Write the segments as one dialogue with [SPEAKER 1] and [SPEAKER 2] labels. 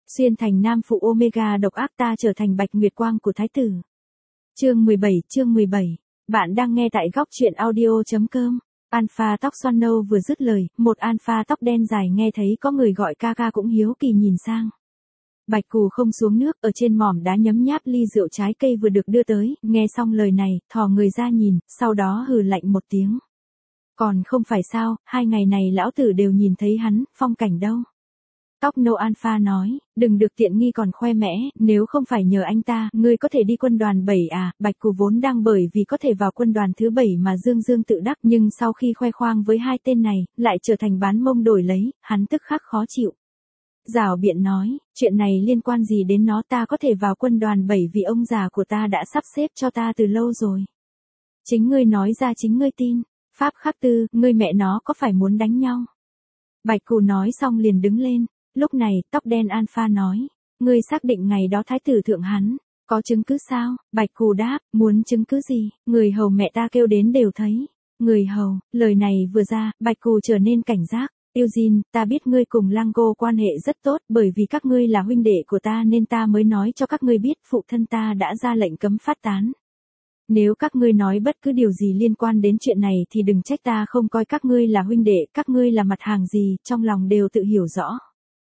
[SPEAKER 1] Xuyên thành nam phụ Omega độc ác ta trở thành Bạch Nguyệt Quang của Thái tử. Chương 17, bạn đang nghe tại góc truyện audio.com. Alpha tóc xoăn nâu vừa dứt lời, một alpha tóc đen dài nghe thấy có người gọi ca ca cũng hiếu kỳ nhìn sang. Bạch Cù không xuống nước, ở trên mỏm đá nhấm nháp ly rượu trái cây vừa được đưa tới, nghe xong lời này, thò người ra nhìn, sau đó hừ lạnh một tiếng. Còn không phải sao, 2 ngày này lão tử đều nhìn thấy hắn, phong cảnh đâu. Tóc nâu alpha nói, đừng được tiện nghi còn khoe mẽ, nếu không phải nhờ anh ta, ngươi có thể đi quân đoàn 7 à, Bạch Cù vốn đang bởi vì có thể vào quân đoàn thứ 7 mà dương dương tự đắc, nhưng sau khi khoe khoang với 2 tên này, lại trở thành bán mông đổi lấy, hắn tức khắc khó chịu. Giảo biện nói, chuyện này liên quan gì đến nó, ta có thể vào quân đoàn 7 vì ông già của ta đã sắp xếp cho ta từ lâu rồi. Chính ngươi nói ra chính ngươi tin, Pháp Khắc Tư, ngươi mẹ nó có phải muốn đánh nhau? Bạch Cù nói xong liền đứng lên. Lúc này, tóc đen alpha nói, ngươi xác định ngày đó thái tử thượng hắn, có chứng cứ sao? Bạch Cù đáp, muốn chứng cứ gì, người hầu mẹ ta kêu đến đều thấy. Người hầu, lời này vừa ra, Bạch Cù trở nên cảnh giác. Eugene, ta biết ngươi cùng Lango quan hệ rất tốt, bởi vì các ngươi là huynh đệ của ta nên ta mới nói cho các ngươi biết phụ thân ta đã ra lệnh cấm phát tán. Nếu các ngươi nói bất cứ điều gì liên quan đến chuyện này thì đừng trách ta không coi các ngươi là huynh đệ, các ngươi là mặt hàng gì, trong lòng đều tự hiểu rõ.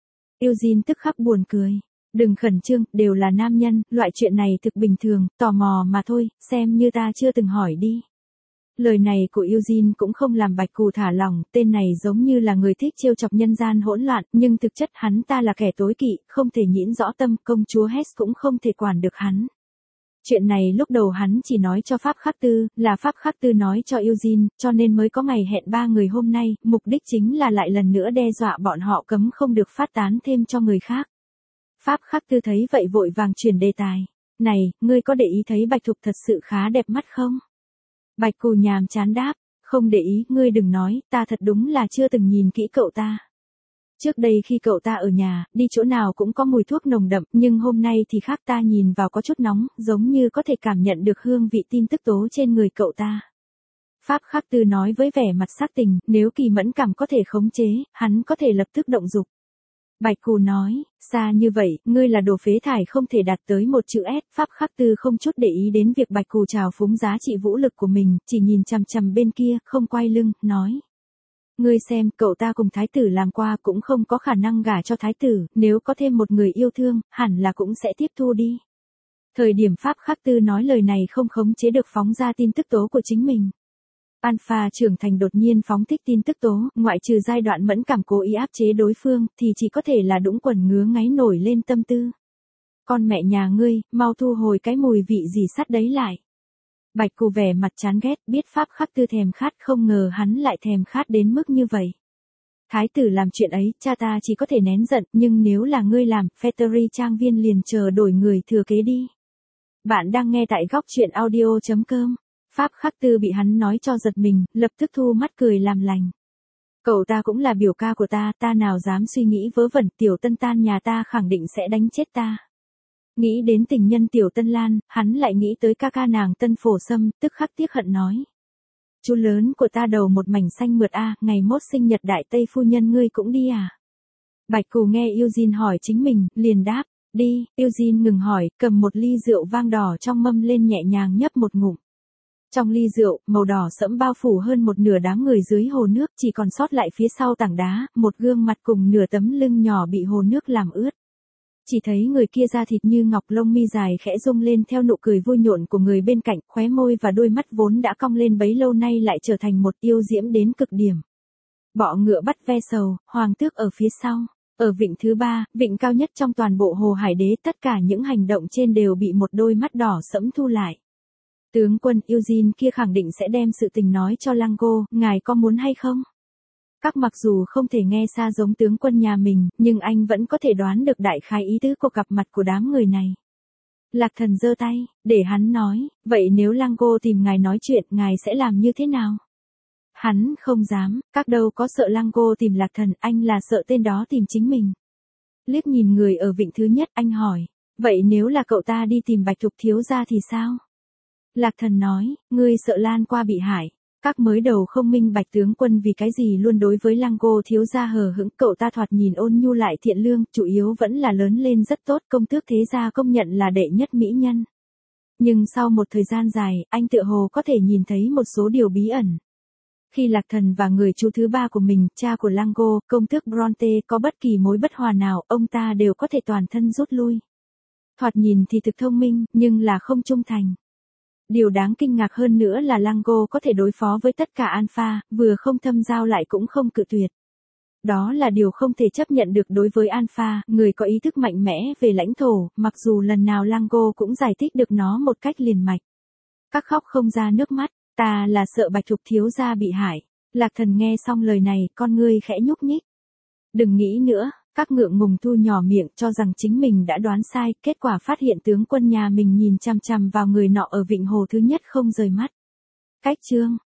[SPEAKER 1] Eugene tức khắc buồn cười. Đừng khẩn trương, đều là nam nhân, loại chuyện này thực bình thường, tò mò mà thôi, xem như ta chưa từng hỏi đi. Lời này của Eugene cũng không làm Bạch Cù thả lòng, tên này giống như là người thích trêu chọc nhân gian hỗn loạn, nhưng thực chất hắn ta là kẻ tối kỵ, không thể nhĩn rõ tâm, công chúa Hess cũng không thể quản được hắn. Chuyện này lúc đầu hắn chỉ nói cho Pháp Khắc Tư, là Pháp Khắc Tư nói cho Eugene, cho nên mới có ngày hẹn 3 người hôm nay, mục đích chính là lại lần nữa đe dọa bọn họ cấm không được phát tán thêm cho người khác. Pháp Khắc Tư thấy vậy vội vàng chuyển đề tài. Này, ngươi có để ý thấy Bạch Thục thật sự khá đẹp mắt không? Bạch Cù nhàm chán đáp, không để ý, ngươi đừng nói, ta thật đúng là chưa từng nhìn kỹ cậu ta. Trước đây khi cậu ta ở nhà, đi chỗ nào cũng có mùi thuốc nồng đậm, nhưng hôm nay thì khác, ta nhìn vào có chút nóng, giống như có thể cảm nhận được hương vị tin tức tố trên người cậu ta. Pháp Khắc Tư nói với vẻ mặt sắc tình, nếu Kỳ mẫn cảm có thể khống chế, hắn có thể lập tức động dục. Bạch Cù nói, xa như vậy, ngươi là đồ phế thải không thể đạt tới một chữ S. Pháp Khắc Tư không chút để ý đến việc Bạch Cù trào phúng giá trị vũ lực của mình, chỉ nhìn chằm chằm bên kia, không quay lưng, nói. Ngươi xem, cậu ta cùng thái tử làm qua cũng không có khả năng gả cho thái tử, nếu có thêm một người yêu thương, hẳn là cũng sẽ tiếp thu đi. Thời điểm Pháp Khắc Tư nói lời này không khống chế được phóng ra tin tức tố của chính mình. Alpha trưởng thành đột nhiên phóng thích tin tức tố, ngoại trừ giai đoạn mẫn cảm cố ý áp chế đối phương, thì chỉ có thể là đũng quần ngứa ngáy nổi lên tâm tư. Con mẹ nhà ngươi, mau thu hồi cái mùi vị gì sắt đấy lại. Bạch Cù vẻ mặt chán ghét, biết Pháp Khắc Tư thèm khát, không ngờ hắn lại thèm khát đến mức như vậy. Thái tử làm chuyện ấy, cha ta chỉ có thể nén giận, nhưng nếu là ngươi làm, Factory trang viên liền chờ đổi người thừa kế đi. Bạn đang nghe tại góc truyện audio.com. Pháp Khắc Tư bị hắn nói cho giật mình, lập tức thu mắt cười làm lành. Cậu ta cũng là biểu ca của ta, ta nào dám suy nghĩ vớ vẩn, tiểu Tân Tan nhà ta khẳng định sẽ đánh chết ta. Nghĩ đến tình nhân tiểu Tân Lan, hắn lại nghĩ tới ca ca nàng Tân Phổ Sâm, tức khắc tiếc hận nói. Chú lớn của ta đầu một mảnh xanh mượt a, ngày mốt sinh nhật đại tây phu nhân ngươi cũng đi à? Bạch Cù nghe Eugene hỏi chính mình, liền đáp, đi. Eugene ngừng hỏi, cầm một ly rượu vang đỏ trong mâm lên nhẹ nhàng nhấp một ngụm. Trong ly rượu, màu đỏ sẫm bao phủ hơn một nửa đám người dưới hồ nước, chỉ còn sót lại phía sau tảng đá, một gương mặt cùng nửa tấm lưng nhỏ bị hồ nước làm ướt. Chỉ thấy người kia da thịt như ngọc, lông mi dài khẽ rung lên theo nụ cười vui nhộn của người bên cạnh, khóe môi và đôi mắt vốn đã cong lên bấy lâu nay lại trở thành một yêu diễm đến cực điểm. Bọ ngựa bắt ve sầu, hoàng tước ở phía sau. Ở vịnh thứ 3, vịnh cao nhất trong toàn bộ hồ Hải Đế, tất cả những hành động trên đều bị một đôi mắt đỏ sẫm thu lại. Tướng quân Eugene kia khẳng định sẽ đem sự tình nói cho Lango, ngài có muốn hay không? Các mặc dù không thể nghe xa giống tướng quân nhà mình, nhưng anh vẫn có thể đoán được đại khái ý tứ của cặp mặt của đám người này. Lạc Thần giơ tay, để hắn nói, vậy nếu Lango tìm ngài nói chuyện, ngài sẽ làm như thế nào? Hắn không dám, các đâu có sợ Lango tìm Lạc Thần, anh là sợ tên đó tìm chính mình. Liếc nhìn người ở vịnh thứ nhất, anh hỏi, vậy nếu là cậu ta đi tìm Bạch Thục thiếu gia thì sao? Lạc Thần nói, ngươi sợ Lan qua bị hại. Các mới đầu không minh bạch tướng quân vì cái gì luôn đối với Lăng-Cô thiếu gia hờ hững, cậu ta thoạt nhìn ôn nhu lại thiện lương, chủ yếu vẫn là lớn lên rất tốt, công tước thế gia công nhận là đệ nhất mỹ nhân. Nhưng sau một thời gian dài, anh tựa hồ có thể nhìn thấy một số điều bí ẩn. Khi Lạc Thần và người chú thứ ba của mình, cha của Lăng-Cô, công tước Bronte có bất kỳ mối bất hòa nào, ông ta đều có thể toàn thân rút lui. Thoạt nhìn thì thực thông minh, nhưng là không trung thành. Điều đáng kinh ngạc hơn nữa là Lăng-Cô có thể đối phó với tất cả Alpha, vừa không thâm giao lại cũng không cự tuyệt. Đó là điều không thể chấp nhận được đối với Alpha, người có ý thức mạnh mẽ về lãnh thổ, mặc dù lần nào Lăng-Cô cũng giải thích được nó một cách liền mạch. Các khóc không ra nước mắt, ta là sợ Bạch Thục thiếu gia bị hại. Lạc Thần nghe xong lời này, con ngươi khẽ nhúc nhích. Đừng nghĩ nữa, các ngượng ngùng thu nhỏ miệng cho rằng chính mình đã đoán sai, kết quả phát hiện tướng quân nhà mình nhìn chằm chằm vào người nọ ở Vịnh Hồ thứ nhất không rời mắt. Cách chương